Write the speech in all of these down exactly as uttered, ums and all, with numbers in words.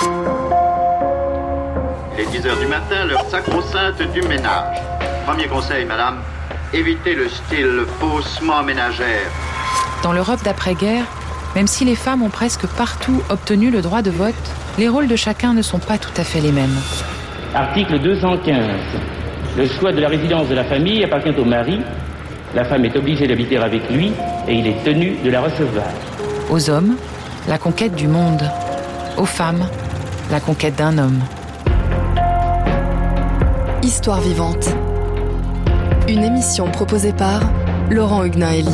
Il est dix heures du matin, l'heure sacro-sainte du ménage. Premier conseil, madame, évitez le style faussement ménagère. Dans l'Europe d'après-guerre, même si les femmes ont presque partout obtenu le droit de vote, les rôles de chacun ne sont pas tout à fait les mêmes. Article deux cent quinze. Le choix de la résidence de la famille appartient au mari. La femme est obligée d'habiter avec lui et il est tenu de la recevoir. Aux hommes, la conquête du monde. Aux femmes, la conquête d'un homme. Histoire vivante. Une émission proposée par Laurent Huguenin-Hélie.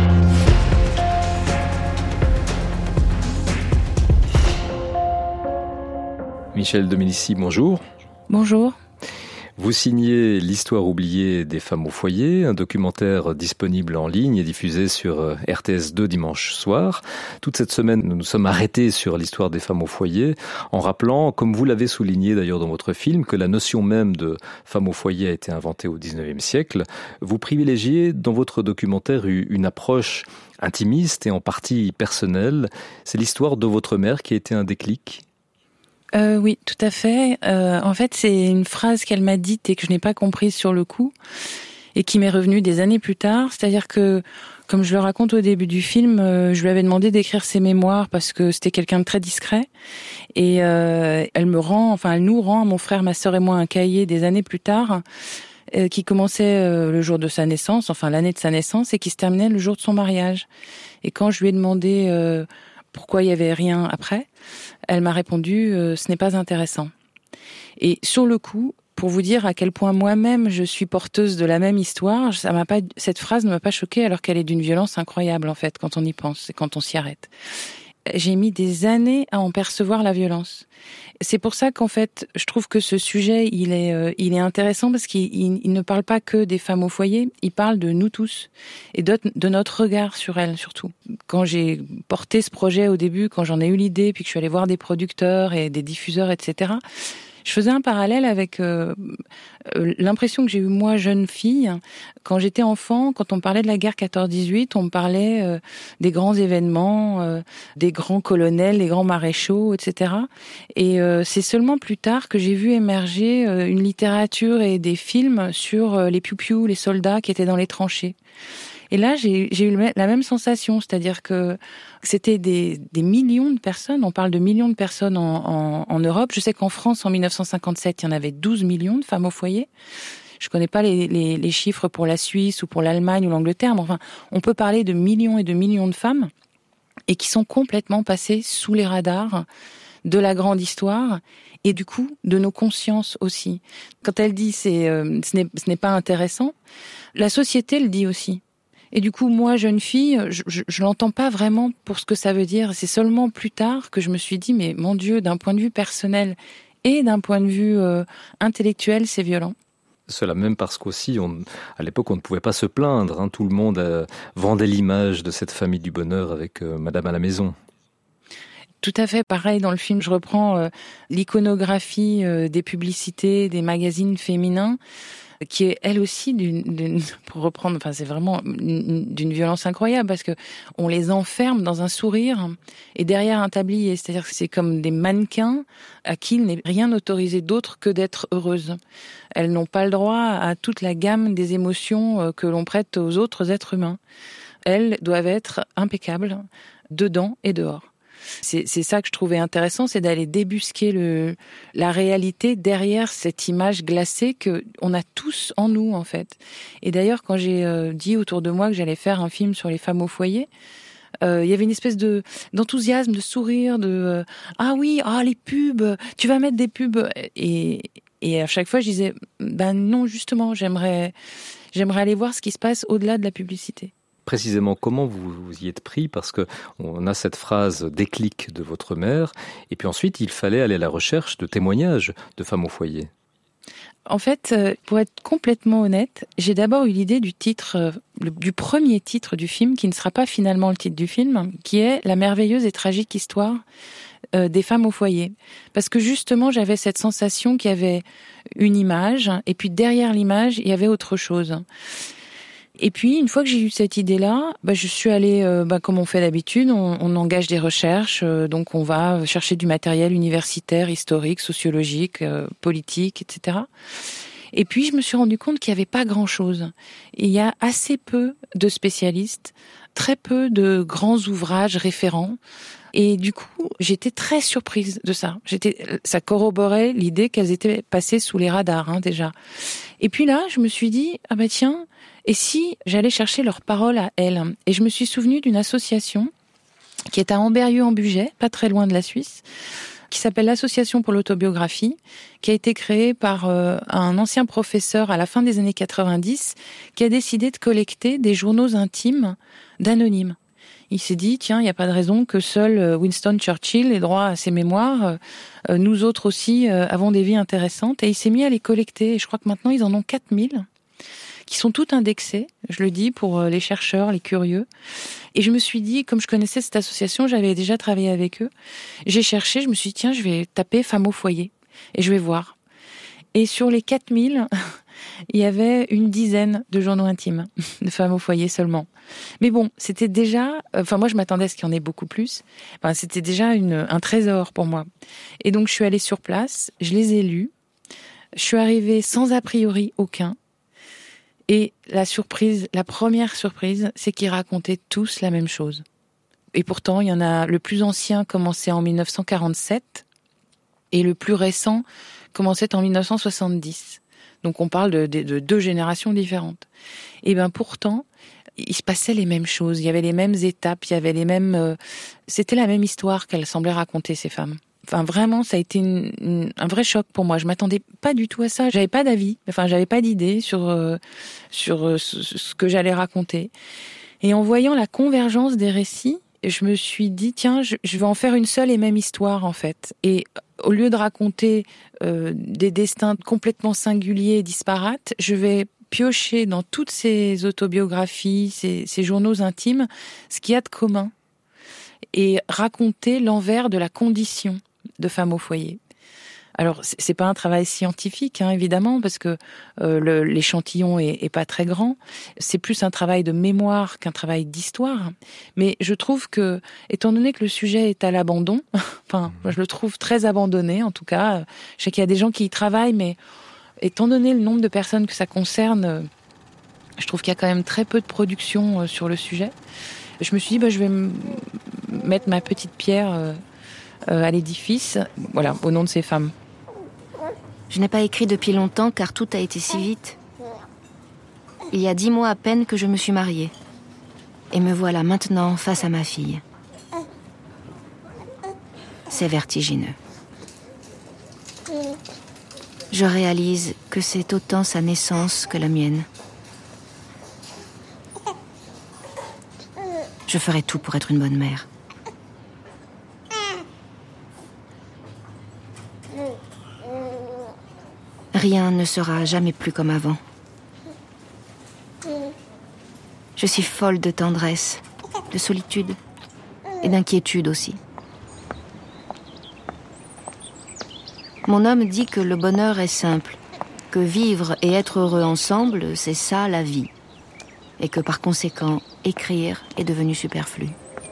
Michèle Dominici, bonjour. Bonjour. Vous signez L'histoire oubliée des femmes au foyer, un documentaire disponible en ligne et diffusé sur R T S deux dimanche soir. Toute cette semaine, nous nous sommes arrêtés sur l'histoire des femmes au foyer, en rappelant, comme vous l'avez souligné d'ailleurs dans votre film, que la notion même de femme au foyer a été inventée au dix-neuvième siècle. Vous privilégiez dans votre documentaire une approche intimiste et en partie personnelle. C'est l'histoire de votre mère qui a été un déclic ? Euh, oui, tout à fait. Euh, en fait, c'est une phrase qu'elle m'a dite et que je n'ai pas comprise sur le coup et qui m'est revenue des années plus tard. C'est-à-dire que, comme je le raconte au début du film, euh, je lui avais demandé d'écrire ses mémoires parce que c'était quelqu'un de très discret. Et euh, elle me rend, enfin, elle nous rend, mon frère, ma sœur et moi, un cahier des années plus tard euh, qui commençait euh, le jour de sa naissance, enfin l'année de sa naissance, et qui se terminait le jour de son mariage. Et quand je lui ai demandé euh, pourquoi il y avait rien après, elle m'a répondu euh, « ce n'est pas intéressant ». Et sur le coup, pour vous dire à quel point moi-même je suis porteuse de la même histoire, ça m'a pas, cette phrase ne m'a pas choquée alors qu'elle est d'une violence incroyable en fait quand on y pense et quand on s'y arrête. J'ai mis des années à en percevoir la violence. C'est pour ça qu'en fait, je trouve que ce sujet, il est, euh, il est intéressant parce qu'il il, il ne parle pas que des femmes au foyer, il parle de nous tous et de, de notre regard sur elles surtout. Quand j'ai porté ce projet au début, quand j'en ai eu l'idée, puis que je suis allée voir des producteurs et des diffuseurs, et cetera, je faisais un parallèle avec euh, l'impression que j'ai eue moi, jeune fille, quand j'étais enfant, quand on me parlait de la guerre quatorze dix-huit, on me parlait euh, des grands événements, euh, des grands colonels, des grands maréchaux, et cetera. Et euh, c'est seulement plus tard que j'ai vu émerger euh, une littérature et des films sur euh, les piou-piou, les soldats qui étaient dans les tranchées. Et là, j'ai, j'ai eu la même sensation, c'est-à-dire que c'était des, des millions de personnes, on parle de millions de personnes en, en, en Europe. Je sais qu'en France, en dix-neuf cent cinquante-sept, il y en avait douze millions de femmes au foyer. Je connais pas les, les, les chiffres pour la Suisse ou pour l'Allemagne ou l'Angleterre, mais enfin, on peut parler de millions et de millions de femmes et qui sont complètement passées sous les radars de la grande histoire et du coup de nos consciences aussi. Quand elle dit c'est, euh, ce n'est, ce n'est pas intéressant, la société le dit aussi. Et du coup, moi, jeune fille, je, je, je l'entends pas vraiment pour ce que ça veut dire. C'est seulement plus tard que je me suis dit, mais mon Dieu, d'un point de vue personnel et d'un point de vue euh, intellectuel, c'est violent. Cela même parce qu'aussi, on, à l'époque, on ne pouvait pas se plaindre. Hein. Tout le monde euh, vendait l'image de cette famille du bonheur avec euh, Madame à la maison. Tout à fait. Pareil, dans le film, je reprends euh, l'iconographie euh, des publicités, des magazines féminins, qui est elle aussi d'une, d'une pour reprendre, enfin c'est vraiment d'une violence incroyable parce que on les enferme dans un sourire et derrière un tablier, c'est-à-dire que c'est comme des mannequins à qui il n'est rien autorisé d'autre que d'être heureuses. Elles n'ont pas le droit à toute la gamme des émotions que l'on prête aux autres êtres humains. Elles doivent être impeccables dedans et dehors. C'est, c'est ça que je trouvais intéressant, c'est d'aller débusquer le, la réalité derrière cette image glacée que on a tous en nous, en fait. Et d'ailleurs, quand j'ai euh, dit autour de moi que j'allais faire un film sur les femmes au foyer, euh, il y avait une espèce de, d'enthousiasme, de sourire, de euh, « Ah oui, ah les pubs, tu vas mettre des pubs !» Et, et à chaque fois, je disais « Ben non, justement, j'aimerais, j'aimerais aller voir ce qui se passe au-delà de la publicité. » Précisément, comment vous, vous y êtes pris ? Parce que on a cette phrase déclic de votre mère, et puis ensuite, il fallait aller à la recherche de témoignages de femmes au foyer. En fait, pour être complètement honnête, j'ai d'abord eu l'idée du titre, du premier titre du film, qui ne sera pas finalement le titre du film, qui est « La merveilleuse et tragique histoire des femmes au foyer ». Parce que justement, j'avais cette sensation qu'il y avait une image, et puis derrière l'image, il y avait autre chose. Et puis, une fois que j'ai eu cette idée-là, bah, je suis allée, euh, bah, comme on fait d'habitude, on, on engage des recherches, euh, donc on va chercher du matériel universitaire, historique, sociologique, euh, politique, et cetera. Et puis, je me suis rendu compte qu'il n'y avait pas grand-chose. Il y a assez peu de spécialistes, très peu de grands ouvrages référents. Et du coup, j'étais très surprise de ça. J'étais, ça corroborait l'idée qu'elles étaient passées sous les radars, hein, déjà. Et puis là, je me suis dit, ah bah tiens, et si j'allais chercher leurs paroles à elles? Et je me suis souvenue d'une association qui est à Amberieu-en-Bugey, pas très loin de la Suisse, qui s'appelle l'Association pour l'autobiographie, qui a été créée par euh, un ancien professeur à la fin des années quatre-vingt-dix, qui a décidé de collecter des journaux intimes d'anonymes. Il s'est dit, tiens, il n'y a pas de raison que seul Winston Churchill ait droit à ses mémoires. Euh, nous autres aussi euh, avons des vies intéressantes. Et il s'est mis à les collecter. Et je crois que maintenant, ils en ont quatre mille, qui sont toutes indexées, je le dis, pour les chercheurs, les curieux. Et je me suis dit, comme je connaissais cette association, j'avais déjà travaillé avec eux, j'ai cherché, je me suis dit, tiens, je vais taper femmes au foyer. Et je vais voir. Et sur les quatre mille... il y avait une dizaine de journaux intimes de femmes au foyer seulement. Mais bon, c'était déjà... Enfin, moi, je m'attendais à ce qu'il y en ait beaucoup plus. Enfin, c'était déjà une, un trésor pour moi. Et donc, je suis allée sur place, je les ai lus. Je suis arrivée sans a priori aucun. Et la surprise, la première surprise, c'est qu'ils racontaient tous la même chose. Et pourtant, il y en a... Le plus ancien commençait en dix-neuf cent quarante-sept et le plus récent commençait en dix-neuf cent soixante-dix. Donc on parle de, de, de deux générations différentes. Et ben pourtant, il se passait les mêmes choses, il y avait les mêmes étapes, il y avait les mêmes... Euh, c'était la même histoire qu'elles semblaient raconter, ces femmes. Enfin vraiment, ça a été une, une, un vrai choc pour moi. Je m'attendais pas du tout à ça. J'avais pas d'avis, enfin j'avais pas d'idée sur, euh, sur euh, ce, ce que j'allais raconter. Et en voyant la convergence des récits, je me suis dit, tiens, je, je vais en faire une seule et même histoire, en fait. Et au lieu de raconter euh, des destins complètement singuliers et disparates, je vais piocher dans toutes ces autobiographies, ces, ces journaux intimes, ce qu'il y a de commun. Et raconter l'envers de la condition de femme au foyer. Alors, c'est pas un travail scientifique, hein, évidemment, parce que euh, le, l'échantillon est, est pas très grand. C'est plus un travail de mémoire qu'un travail d'histoire. Mais je trouve que, étant donné que le sujet est à l'abandon, enfin, je le trouve très abandonné, en tout cas. Je sais qu'il y a des gens qui y travaillent, mais étant donné le nombre de personnes que ça concerne, je trouve qu'il y a quand même très peu de production sur le sujet. Je me suis dit, bah, je vais m- mettre ma petite pierre euh, euh, à l'édifice, voilà, au nom de ces femmes. Je n'ai pas écrit depuis longtemps car tout a été si vite. Il y a dix mois à peine que je me suis mariée. Et me voilà maintenant face à ma fille. C'est vertigineux. Je réalise que c'est autant sa naissance que la mienne. Je ferai tout pour être une bonne mère. Rien ne sera jamais plus comme avant. Je suis folle de tendresse, de solitude et d'inquiétude aussi. Mon homme dit que le bonheur est simple, que vivre et être heureux ensemble, c'est ça la vie. Et que par conséquent, écrire est devenu superflu.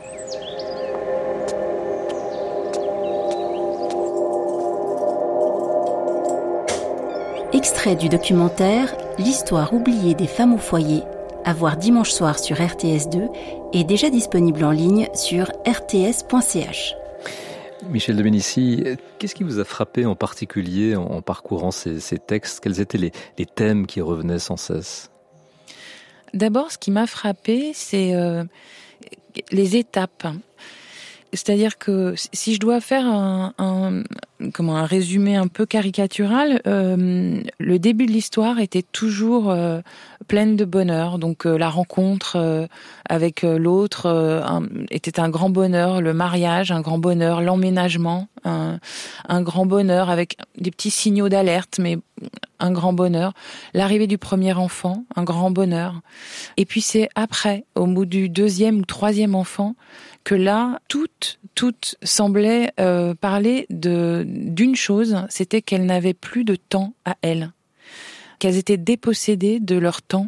Extrait du documentaire « L'histoire oubliée des femmes au foyer », à voir dimanche soir sur R T S deux et déjà disponible en ligne sur r t s point c h. Michel de Ménisy, qu'est-ce qui vous a frappé en particulier en, en parcourant ces, ces textes? Quels étaient les, les thèmes qui revenaient sans cesse? D'abord, ce qui m'a frappé, c'est euh, les étapes. C'est-à-dire que si je dois faire un, un, comment, un résumé un peu caricatural, euh, le début de l'histoire était toujours euh, pleine de bonheur. Donc euh, la rencontre euh, avec l'autre euh, un, était un grand bonheur, le mariage, un grand bonheur, l'emménagement, un, un grand bonheur avec des petits signaux d'alerte, mais un grand bonheur. L'arrivée du premier enfant, un grand bonheur. Et puis c'est après, au bout du deuxième ou troisième enfant, que là, toutes, toutes semblaient euh, parler de d'une chose, c'était qu'elles n'avaient plus de temps à elles, qu'elles étaient dépossédées de leur temps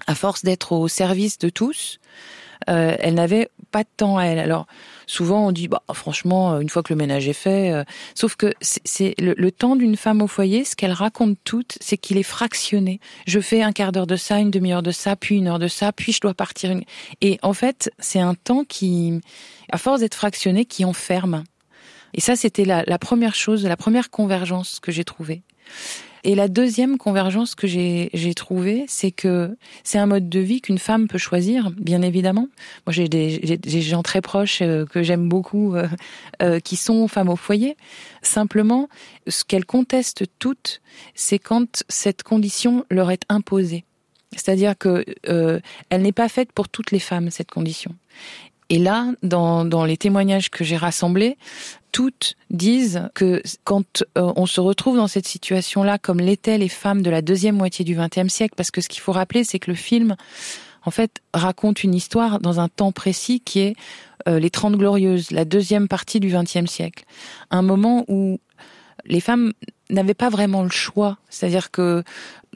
à force d'être au service de tous, euh, elle n'avait pas de temps à elle. Alors souvent on dit bah franchement une fois que le ménage est fait, euh, sauf que c'est, c'est le, le temps d'une femme au foyer, ce qu'elle raconte toute, c'est qu'il est fractionné. Je fais un quart d'heure de ça, une demi-heure de ça, puis une heure de ça, puis je dois partir. Une... Et en fait c'est un temps qui, à force d'être fractionné, qui enferme. Et ça c'était la, la première chose, la première convergence que j'ai trouvée. Et la deuxième convergence que j'ai, j'ai trouvée, c'est que c'est un mode de vie qu'une femme peut choisir, bien évidemment. Moi, j'ai des, j'ai des gens très proches euh, que j'aime beaucoup, euh, euh, qui sont femmes au foyer. Simplement, ce qu'elles contestent toutes, c'est quand cette condition leur est imposée. C'est-à-dire que euh, elle n'est pas faite pour toutes les femmes, cette condition. Et là, dans, dans les témoignages que j'ai rassemblés, toutes disent que quand euh, on se retrouve dans cette situation-là, comme l'étaient les femmes de la deuxième moitié du vingtième siècle, parce que ce qu'il faut rappeler, c'est que le film, en fait, raconte une histoire dans un temps précis qui est euh, les Trente Glorieuses, la deuxième partie du vingtième siècle. Un moment où les femmes n'avaient pas vraiment le choix. C'est-à-dire que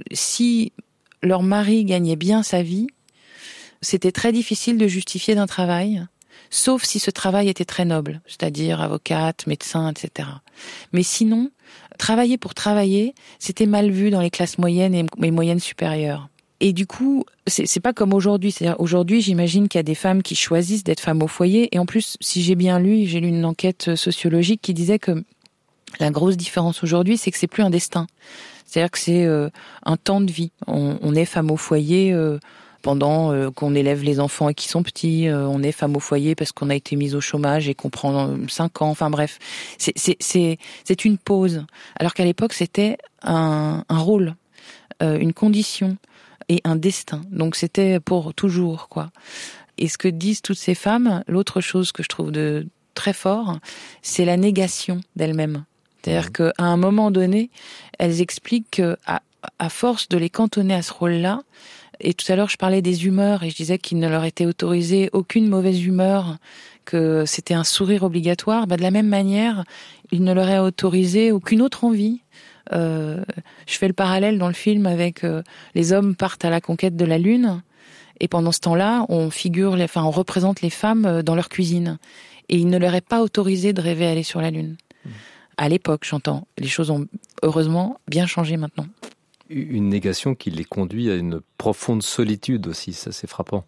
si leur mari gagnait bien sa vie, c'était très difficile de justifier d'un travail, sauf si ce travail était très noble, c'est-à-dire avocate, médecin, et cetera. Mais sinon, travailler pour travailler, c'était mal vu dans les classes moyennes et, et moyennes supérieures. Et du coup, c'est, c'est pas comme aujourd'hui. C'est-à-dire, aujourd'hui, j'imagine qu'il y a des femmes qui choisissent d'être femmes au foyer. Et en plus, si j'ai bien lu, j'ai lu une enquête sociologique qui disait que la grosse différence aujourd'hui, c'est que c'est plus un destin. C'est-à-dire que c'est euh, un temps de vie. On, on est femme au foyer euh, pendant euh, qu'on élève les enfants et qui sont petits. Euh, on est femme au foyer parce qu'on a été mise au chômage et qu'on prend cinq ans. Enfin bref, c'est, c'est, c'est, c'est une pause. Alors qu'à l'époque, c'était un, un rôle, euh, une condition et un destin. Donc c'était pour toujours, quoi. Et ce que disent toutes ces femmes, l'autre chose que je trouve de très fort, c'est la négation d'elles-mêmes. C'est-à-dire qu'à un moment donné, elles expliquent qu'à à force de les cantonner à ce rôle-là, et tout à l'heure je parlais des humeurs et je disais qu'il ne leur était autorisé aucune mauvaise humeur, que c'était un sourire obligatoire, bah de la même manière, il ne leur est autorisé aucune autre envie. Euh, je fais le parallèle dans le film avec euh, les hommes partent à la conquête de la Lune, et pendant ce temps-là, on figure, les, enfin on représente les femmes dans leur cuisine, et il ne leur est pas autorisé de rêver aller sur la Lune. Mmh. À l'époque, j'entends. Les choses ont heureusement bien changé maintenant. Une négation qui les conduit à une profonde solitude aussi, ça c'est frappant.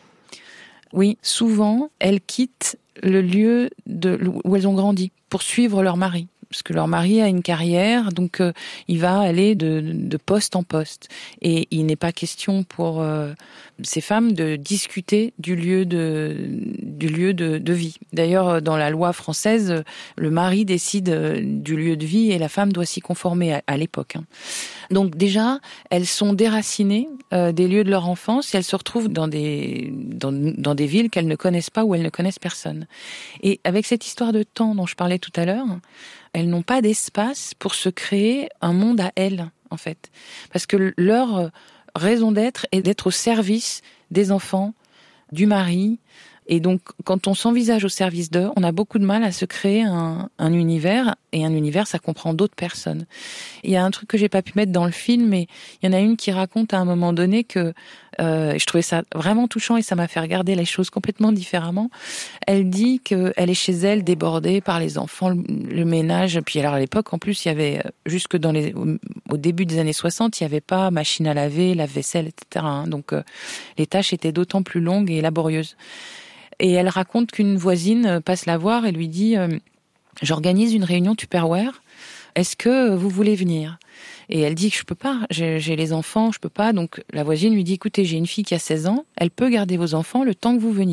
Oui, souvent, elles quittent le lieu de, où elles ont grandi pour suivre leur mari. Parce que leur mari a une carrière, donc euh, il va aller de, de poste en poste. Et il n'est pas question pour euh, ces femmes de discuter du lieu de, du lieu de, de vie. D'ailleurs, dans la loi française, le mari décide du lieu de vie et la femme doit s'y conformer à, à l'époque. Hein. Donc déjà, elles sont déracinées euh, des lieux de leur enfance et elles se retrouvent dans des, dans, dans des villes qu'elles ne connaissent pas, où elles ne connaissent personne. Et avec cette histoire de temps dont je parlais tout à l'heure, elles n'ont pas d'espace pour se créer un monde à elles, en fait. Parce que leur raison d'être est d'être au service des enfants, du mari. Et donc, quand on s'envisage au service d'eux, on a beaucoup de mal à se créer un, un univers. Et un univers, ça comprend d'autres personnes. Il y a un truc que j'ai pas pu mettre dans le film, mais il y en a une qui raconte à un moment donné que euh, je trouvais ça vraiment touchant et ça m'a fait regarder les choses complètement différemment. Elle dit qu'elle est chez elle débordée par les enfants, le, le ménage. Puis alors à l'époque, en plus, il y avait jusque dans les au, au début des années soixante, il y avait pas machine à laver, lave-vaisselle, et cetera. Hein, donc euh, les tâches étaient d'autant plus longues et laborieuses. Et elle raconte qu'une voisine passe la voir et lui dit euh, « J'organise une réunion Tupperware, est-ce que vous voulez venir ?» Et elle dit que je peux pas, j'ai, j'ai les enfants, je peux pas. Donc la voisine lui dit « Écoutez, j'ai une fille qui a seize ans, elle peut garder vos enfants le temps que vous veniez. »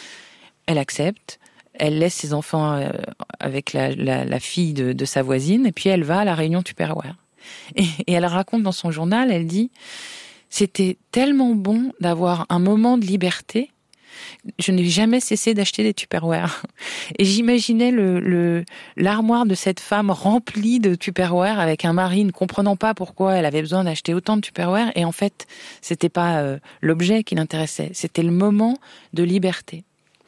Elle accepte, elle laisse ses enfants euh, avec la, la, la fille de, de sa voisine et puis elle va à la réunion Tupperware. Et, et elle raconte dans son journal, elle dit « C'était tellement bon d'avoir un moment de liberté. Je n'ai jamais cessé d'acheter des Tupperware. » Et j'imaginais le, le, l'armoire de cette femme remplie de Tupperware avec un mari ne comprenant pas pourquoi elle avait besoin d'acheter autant de Tupperware. Et en fait, c'était pas euh, l'objet qui l'intéressait, c'était le moment de liberté.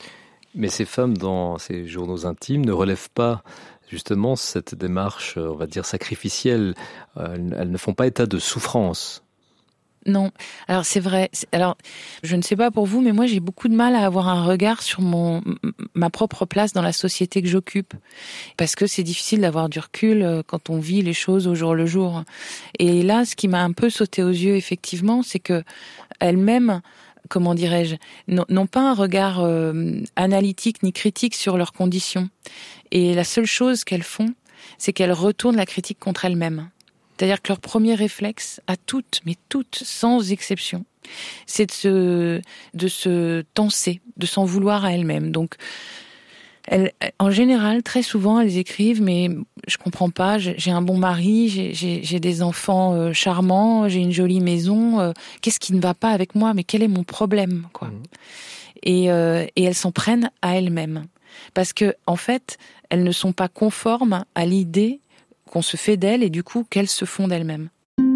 Mais ces femmes, dans ces journaux intimes, ne relèvent pas justement cette démarche, on va dire, sacrificielle. Elles ne font pas état de souffrance. Non. Alors c'est vrai. C'est, alors je ne sais pas pour vous, mais moi j'ai beaucoup de mal à avoir un regard sur mon ma propre place dans la société que j'occupe, parce que c'est difficile d'avoir du recul quand on vit les choses au jour le jour. Et là, ce qui m'a un peu sauté aux yeux, effectivement, c'est que elles-mêmes, comment dirais-je, n'ont pas un regard euh, analytique ni critique sur leurs conditions. Et la seule chose qu'elles font, c'est qu'elles retournent la critique contre elles-mêmes. C'est-à-dire que leur premier réflexe, à toutes, mais toutes, sans exception, c'est de se, de se tenser, de s'en vouloir à elles-mêmes. Donc, elles, en général, très souvent, elles écrivent, mais je comprends pas, j'ai un bon mari, j'ai, j'ai, j'ai des enfants euh, charmants, j'ai une jolie maison, euh, qu'est-ce qui ne va pas avec moi? Mais quel est mon problème, quoi? Mmh. Et, euh, et elles s'en prennent à elles-mêmes. Parce que, en fait, elles ne sont pas conformes à l'idée qu'on se fait d'elles et du coup qu'elles se font d'elles-mêmes.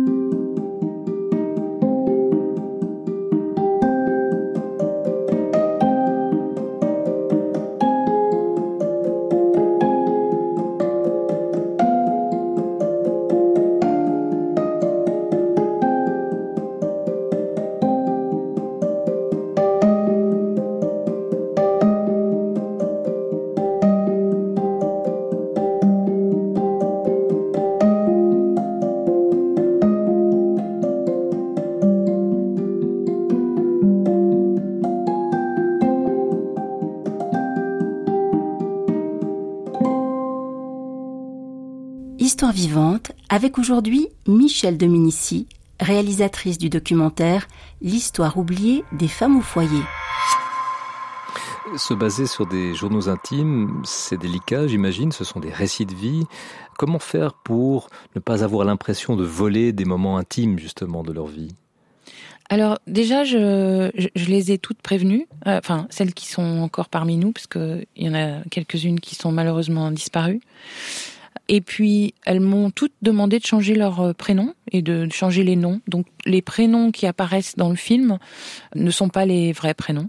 Histoire vivante, avec aujourd'hui Michèle Dominici, réalisatrice du documentaire L'histoire oubliée des femmes au foyer. Se baser sur des journaux intimes, c'est délicat, j'imagine, ce sont des récits de vie. Comment faire pour ne pas avoir l'impression de voler des moments intimes, justement, de leur vie ? Alors déjà, je, je, je les ai toutes prévenues, euh, enfin celles qui sont encore parmi nous, parce qu'il y en a quelques-unes qui sont malheureusement disparues. Et puis, elles m'ont toutes demandé de changer leur prénom et de changer les noms. Donc, les prénoms qui apparaissent dans le film ne sont pas les vrais prénoms.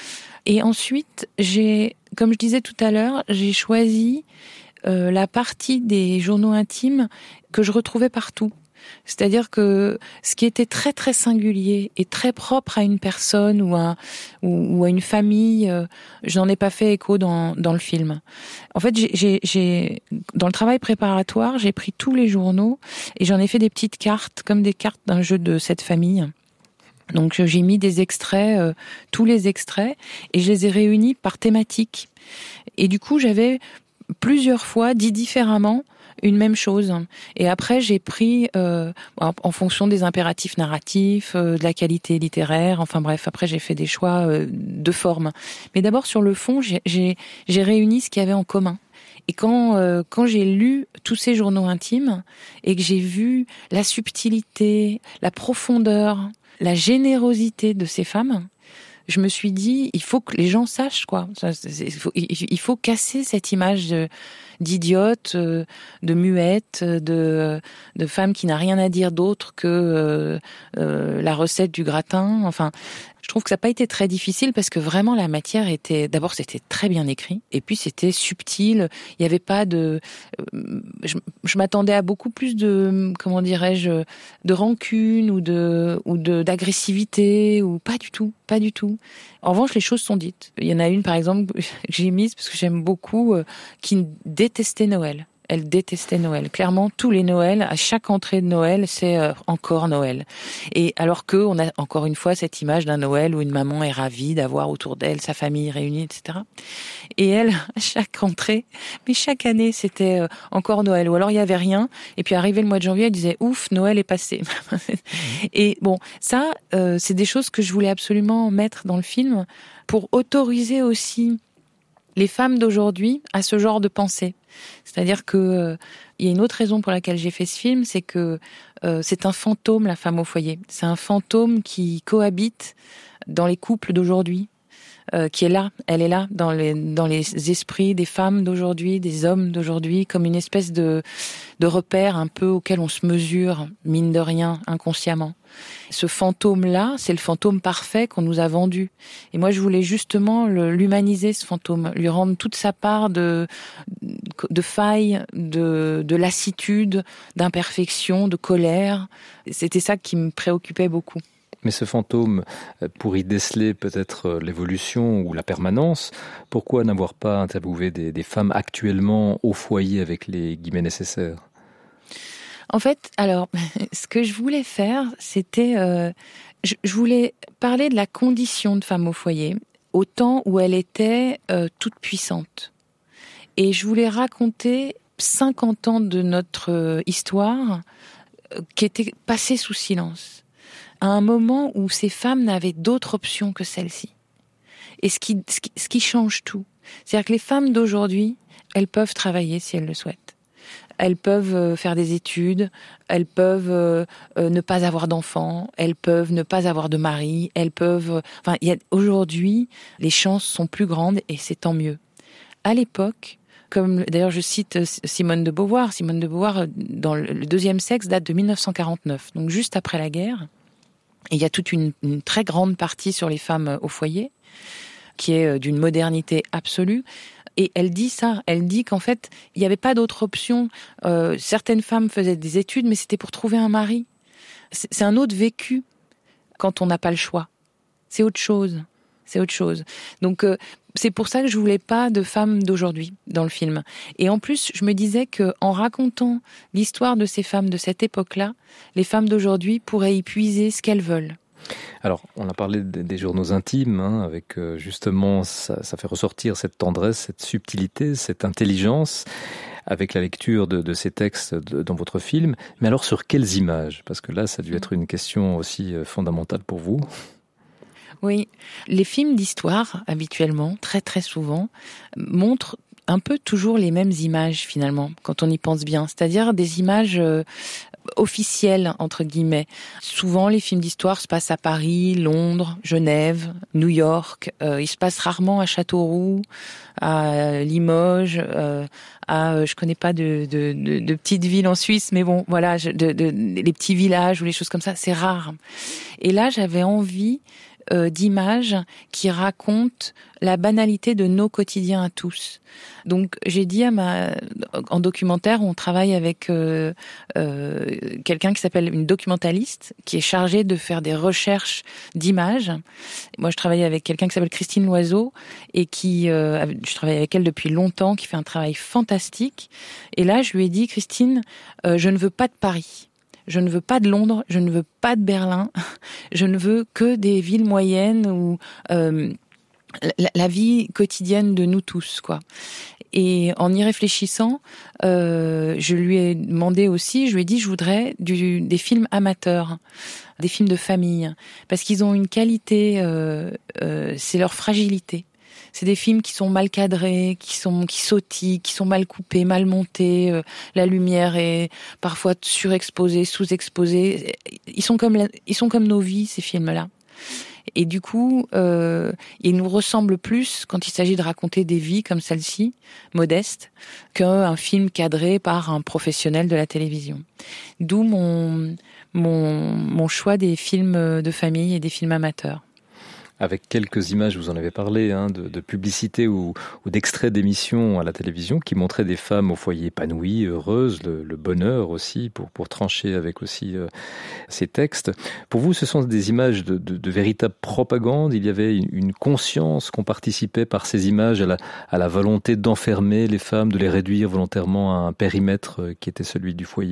Et ensuite, j'ai, comme je disais tout à l'heure, j'ai choisi euh, la partie des journaux intimes que je retrouvais partout. C'est-à-dire que ce qui était très très singulier et très propre à une personne ou à, ou, ou à une famille, euh, je n'en ai pas fait écho dans, dans le film. En fait, j'ai, j'ai, j'ai, dans le travail préparatoire, j'ai pris tous les journaux et j'en ai fait des petites cartes, comme des cartes d'un jeu de cette famille. Donc j'ai mis des extraits, euh, tous les extraits, et je les ai réunis par thématique. Et du coup, j'avais plusieurs fois dit différemment une même chose. Et après, j'ai pris, euh, en fonction des impératifs narratifs, euh, de la qualité littéraire, enfin bref, après j'ai fait des choix euh, de forme. Mais d'abord, sur le fond, j'ai, j'ai, j'ai réuni ce qu'il y avait en commun. Et quand euh, quand j'ai lu tous ces journaux intimes et que j'ai vu la subtilité, la profondeur, la générosité de ces femmes, je me suis dit, il faut que les gens sachent, quoi. Il faut, il faut casser cette image de, d'idiote, de muette, de, de femme qui n'a rien à dire d'autre que euh, euh, la recette du gratin. Enfin, je trouve que ça n'a pas été très difficile parce que vraiment la matière était, d'abord c'était très bien écrit et puis c'était subtil. Il n'y avait pas de, je, je m'attendais à beaucoup plus de, comment dirais-je, de rancune ou de ou de d'agressivité ou pas du tout, pas du tout. En revanche, les choses sont dites. Il y en a une par exemple que j'ai mise parce que j'aime beaucoup, euh, qui détestait Noël. Elle détestait Noël. Clairement, tous les Noëls, à chaque entrée de Noël, c'est euh, encore Noël. Et alors que on a encore une fois cette image d'un Noël où une maman est ravie d'avoir autour d'elle sa famille réunie, et cetera. Et elle, à chaque entrée, mais chaque année, c'était euh, encore Noël. Ou alors il y avait rien. Et puis arrivé le mois de janvier, elle disait ouf, Noël est passé. Et bon, ça, euh, c'est des choses que je voulais absolument mettre dans le film pour autoriser aussi les femmes d'aujourd'hui à ce genre de pensée. C'est-à-dire que euh, il y a une autre raison pour laquelle j'ai fait ce film, c'est que euh, c'est un fantôme, la femme au foyer. C'est un fantôme qui cohabite dans les couples d'aujourd'hui. euh, qui est là, elle est là dans les dans les esprits des femmes d'aujourd'hui, des hommes d'aujourd'hui, comme une espèce de de repère un peu auquel on se mesure, mine de rien, inconsciemment. Ce fantôme-là, c'est le fantôme parfait qu'on nous a vendu. Et moi, je voulais justement le, l'humaniser, ce fantôme, lui rendre toute sa part de de faille, de de lassitude, d'imperfection, de colère. C'était ça qui me préoccupait beaucoup. Mais ce fantôme, pour y déceler peut-être l'évolution ou la permanence, pourquoi n'avoir pas interviewé des, des femmes actuellement au foyer avec les guillemets nécessaires ? En fait, alors, ce que je voulais faire, c'était... Euh, je, je voulais parler de la condition de femme au foyer, au temps où elle était euh, toute puissante. Et je voulais raconter cinquante ans de notre euh, histoire euh, qui était passée sous silence. À un moment où ces femmes n'avaient d'autre option que celle-ci. Et ce qui, ce qui, ce qui change tout. C'est-à-dire que les femmes d'aujourd'hui, elles peuvent travailler si elles le souhaitent. Elles peuvent faire des études, elles peuvent euh, ne pas avoir d'enfants, elles peuvent ne pas avoir de mari, elles peuvent... Enfin, il y a, aujourd'hui, les chances sont plus grandes et c'est tant mieux. À l'époque, comme d'ailleurs je cite Simone de Beauvoir, Simone de Beauvoir, dans le deuxième sexe, date de dix-neuf cent quarante-neuf, donc juste après la guerre. Et il y a toute une, une très grande partie sur les femmes au foyer, qui est d'une modernité absolue. Et elle dit ça, elle dit qu'en fait, il n'y avait pas d'autre option. Euh, certaines femmes faisaient des études, mais c'était pour trouver un mari. C'est, c'est un autre vécu quand on n'a pas le choix. C'est autre chose. C'est autre chose. Donc, euh, c'est pour ça que je voulais pas de femmes d'aujourd'hui dans le film. Et en plus, je me disais que en racontant l'histoire de ces femmes de cette époque-là, les femmes d'aujourd'hui pourraient y puiser ce qu'elles veulent. Alors, on a parlé des journaux intimes, hein, avec euh, justement, ça, ça fait ressortir cette tendresse, cette subtilité, cette intelligence, avec la lecture de, de ces textes de, dans votre film. Mais alors, sur quelles images ? Parce que là, ça a dû être une question aussi euh, fondamentale pour vous. Oui, les films d'histoire, habituellement, très très souvent, montrent un peu toujours les mêmes images, finalement, quand on y pense bien. C'est-à-dire des images... Euh, officielle, entre guillemets. Souvent, les films d'histoire se passent à Paris, Londres, Genève, New York. Euh, ils se passent rarement à Châteauroux, à Limoges, euh, à, je connais pas de, de, de, de petites villes en Suisse, mais bon, voilà, de, de, de, les petits villages ou les choses comme ça, c'est rare. Et là, j'avais envie euh, d'images qui racontent la banalité de nos quotidiens à tous. Donc j'ai dit à ma en documentaire, on travaille avec euh, euh, quelqu'un qui s'appelle une documentaliste qui est chargée de faire des recherches d'images. Moi, je travaille avec quelqu'un qui s'appelle Christine Loiseau et qui euh, je travaille avec elle depuis longtemps, qui fait un travail fantastique. Et là, je lui ai dit, Christine, euh, je ne veux pas de Paris. Je ne veux pas de Londres, je ne veux pas de Berlin, je ne veux que des villes moyennes où euh, la, la vie quotidienne de nous tous, quoi. Et en y réfléchissant, euh, je lui ai demandé aussi, je lui ai dit, je voudrais du, des films amateurs, des films de famille, parce qu'ils ont une qualité, euh, euh, c'est leur fragilité. C'est des films qui sont mal cadrés, qui sont qui sautillent, qui sont mal coupés, mal montés. Euh, la lumière est parfois surexposée, sous-exposée. Ils sont comme la, ils sont comme nos vies, ces films-là. Et du coup, euh, ils nous ressemblent plus quand il s'agit de raconter des vies comme celle-ci, modestes, qu'un film cadré par un professionnel de la télévision. D'où mon mon mon choix des films de famille et des films amateurs. Avec quelques images, vous en avez parlé, hein, de, de publicité ou, ou d'extraits d'émissions à la télévision qui montraient des femmes au foyer épanouies, heureuses, le, le bonheur aussi, pour, pour trancher avec aussi euh, ces textes. Pour vous, ce sont des images de, de, de véritable propagande. Il y avait une, une conscience qu'on participait par ces images à la, à la volonté d'enfermer les femmes, de les réduire volontairement à un périmètre qui était celui du foyer ?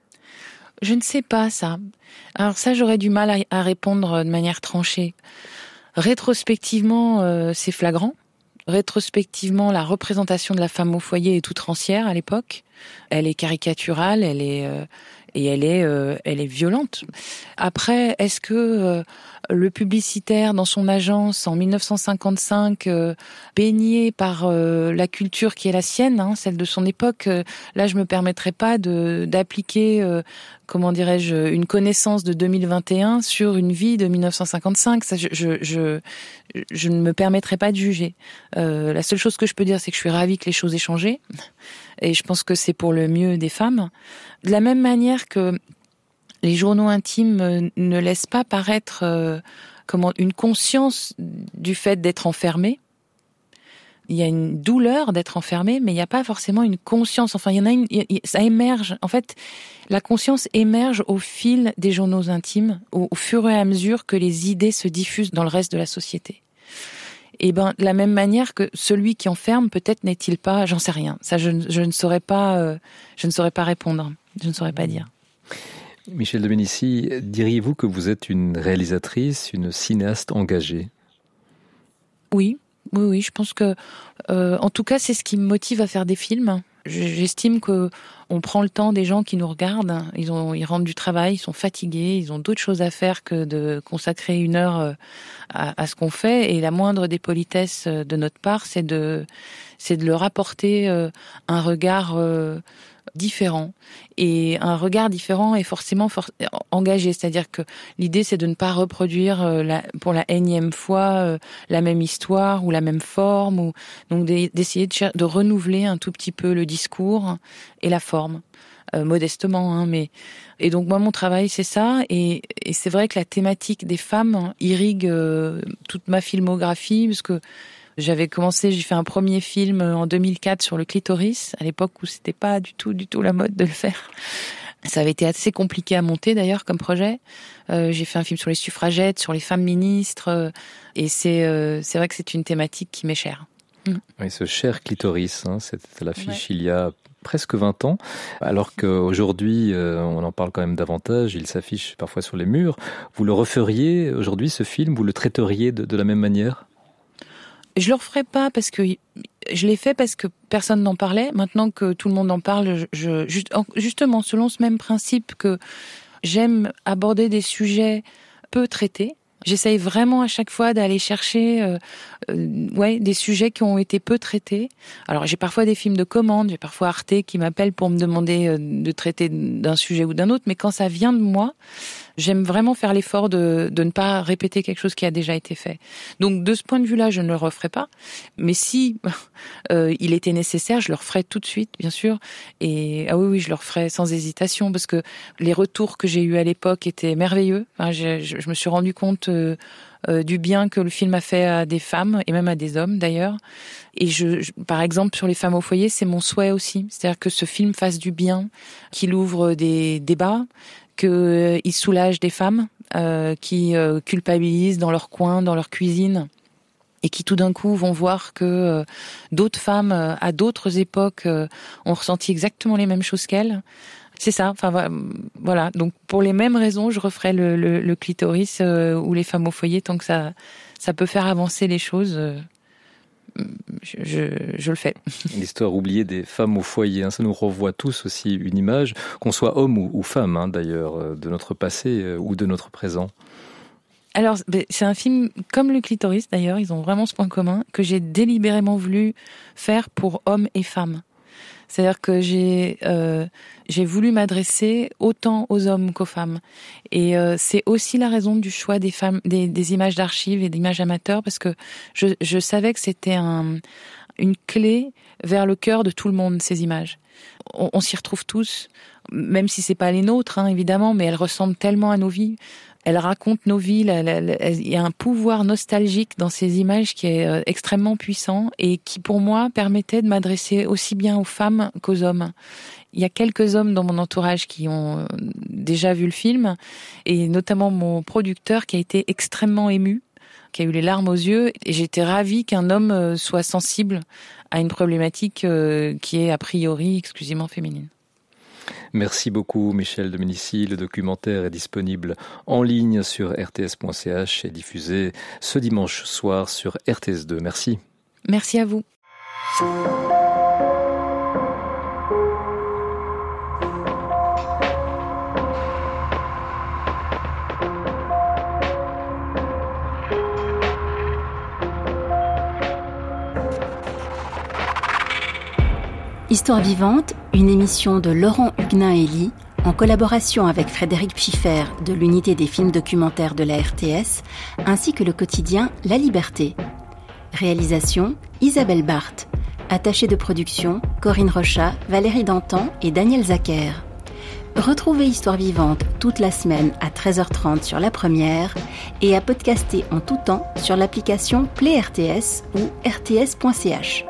Je ne sais pas ça. Alors ça, j'aurais du mal à, à répondre de manière tranchée. Rétrospectivement, euh, c'est flagrant. Rétrospectivement, la représentation de la femme au foyer est outrancière à l'époque. Elle est caricaturale, elle est, euh, et elle est, euh, elle est violente. Après, est-ce que euh, le publicitaire dans son agence en mille neuf cent cinquante-cinq, euh, baigné par euh, la culture qui est la sienne, hein, celle de son époque, euh, là je me permettrai pas de d'appliquer, euh, comment dirais-je, une connaissance de deux mille vingt et un sur une vie de mille neuf cent cinquante-cinq. Ça, je, je, je, je ne me permettrai pas de juger. Euh, la seule chose que je peux dire, c'est que je suis ravie que les choses aient changé, et je pense que c'est pour le mieux des femmes. De la même manière que les journaux intimes ne laissent pas paraître euh, comment une conscience du fait d'être enfermé. Il y a une douleur d'être enfermé, mais il n'y a pas forcément une conscience. Enfin, il y en a une, ça émerge. En fait, la conscience émerge au fil des journaux intimes, au, au fur et à mesure que les idées se diffusent dans le reste de la société. Et ben, de la même manière que celui qui enferme, peut-être n'est-il pas, j'en sais rien. Ça, je, je ne saurais pas, euh, je ne saurais pas répondre. Je ne saurais pas dire. Michel Domenici, diriez-vous que vous êtes une réalisatrice, une cinéaste engagée ? Oui, oui, oui. Je pense que, euh, en tout cas, c'est ce qui me motive à faire des films. J'estime que on prend le temps des gens qui nous regardent. Ils ont, ils rentrent du travail, ils sont fatigués, ils ont d'autres choses à faire que de consacrer une heure à, à ce qu'on fait. Et la moindre des politesses de notre part, c'est de, c'est de leur apporter un regard différent. Et un regard différent est forcément for- engagé. C'est-à-dire que l'idée, c'est de ne pas reproduire euh, la, pour la énième fois euh, la même histoire ou la même forme. Ou, donc d'essayer de, cher- de renouveler un tout petit peu le discours et la forme. Euh, modestement, hein, mais... Et donc, moi, mon travail, c'est ça. Et, et c'est vrai que la thématique des femmes irrigue euh, toute ma filmographie, parce que j'avais commencé, j'ai fait un premier film en deux mille quatre sur le clitoris, à l'époque où c'était pas du tout, du tout la mode de le faire. Ça avait été assez compliqué à monter d'ailleurs comme projet. Euh, j'ai fait un film sur les suffragettes, sur les femmes ministres, euh, et c'est, euh, c'est vrai que c'est une thématique qui m'est chère. Mmh. Oui, ce cher clitoris, hein, c'était à l'affiche ouais. Il y a presque vingt ans, alors qu'aujourd'hui, euh, on en parle quand même davantage, il s'affiche parfois sur les murs. Vous le referiez aujourd'hui, ce film, vous le traiteriez de, de la même manière ? Je le referai pas parce que je l'ai fait parce que personne n'en parlait. Maintenant que tout le monde en parle, je, je justement selon ce même principe que j'aime aborder des sujets peu traités. J'essaye vraiment à chaque fois d'aller chercher euh, euh, ouais, des sujets qui ont été peu traités. Alors j'ai parfois des films de commande, j'ai parfois Arte qui m'appelle pour me demander euh, de traiter d'un sujet ou d'un autre, mais quand ça vient de moi, j'aime vraiment faire l'effort de, de ne pas répéter quelque chose qui a déjà été fait. Donc de ce point de vue-là, je ne le referai pas. Mais si euh, il était nécessaire, je le referai tout de suite, bien sûr. Et ah oui, oui, je le referai sans hésitation, parce que les retours que j'ai eus à l'époque étaient merveilleux. Enfin, je, je, je me suis rendu compte euh, euh, du bien que le film a fait à des femmes, et même à des hommes d'ailleurs. Et je, je, par exemple, sur les femmes au foyer, c'est mon souhait aussi. C'est-à-dire que ce film fasse du bien, qu'il ouvre des débats, qu'il euh, soulage des femmes euh, qui euh, culpabilisent dans leur coin, dans leur cuisine, et qui tout d'un coup vont voir que euh, d'autres femmes, euh, à d'autres époques, euh, ont ressenti exactement les mêmes choses qu'elles. C'est ça, enfin voilà. Donc pour les mêmes raisons, je referai le, le, le clitoris euh, ou les femmes au foyer, tant que ça, ça peut faire avancer les choses. Euh, Je, je, je le fais. L'histoire oubliée des femmes au foyer, hein, ça nous renvoie tous aussi une image, qu'on soit homme ou, ou femme, hein, d'ailleurs, de notre passé euh, ou de notre présent. Alors, c'est un film comme le clitoris, d'ailleurs, ils ont vraiment ce point commun, que j'ai délibérément voulu faire pour hommes et femmes. C'est-à-dire que j'ai euh, j'ai voulu m'adresser autant aux hommes qu'aux femmes. Et euh, c'est aussi la raison du choix des femmes, des, des images d'archives et d'images amateurs, parce que je, je savais que c'était un, une clé vers le cœur de tout le monde, ces images. On, on s'y retrouve tous, même si c'est pas les nôtres, hein, évidemment, mais elles ressemblent tellement à nos vies. Elle raconte nos vies, il y a un pouvoir nostalgique dans ces images qui est euh, extrêmement puissant et qui, pour moi, permettait de m'adresser aussi bien aux femmes qu'aux hommes. Il y a quelques hommes dans mon entourage qui ont déjà vu le film, et notamment mon producteur qui a été extrêmement ému, qui a eu les larmes aux yeux, et j'étais ravie qu'un homme soit sensible à une problématique euh, qui est a priori exclusivement féminine. Merci beaucoup Michel Domenici. Le documentaire est disponible en ligne sur r t s point c h et diffusé ce dimanche soir sur R T S deux. Merci. Merci à vous. Histoire vivante, une émission de Laurent Huguenin-Hélie, en collaboration avec Frédéric Pfiffer de l'unité des films documentaires de la R T S, ainsi que le quotidien La Liberté. Réalisation, Isabelle Barthes. Attachée de production, Corinne Rochat, Valérie Dantan et Daniel Zacher. Retrouvez Histoire vivante toute la semaine à treize heures trente sur La Première et à podcaster en tout temps sur l'application Play R T S ou R T S point C H.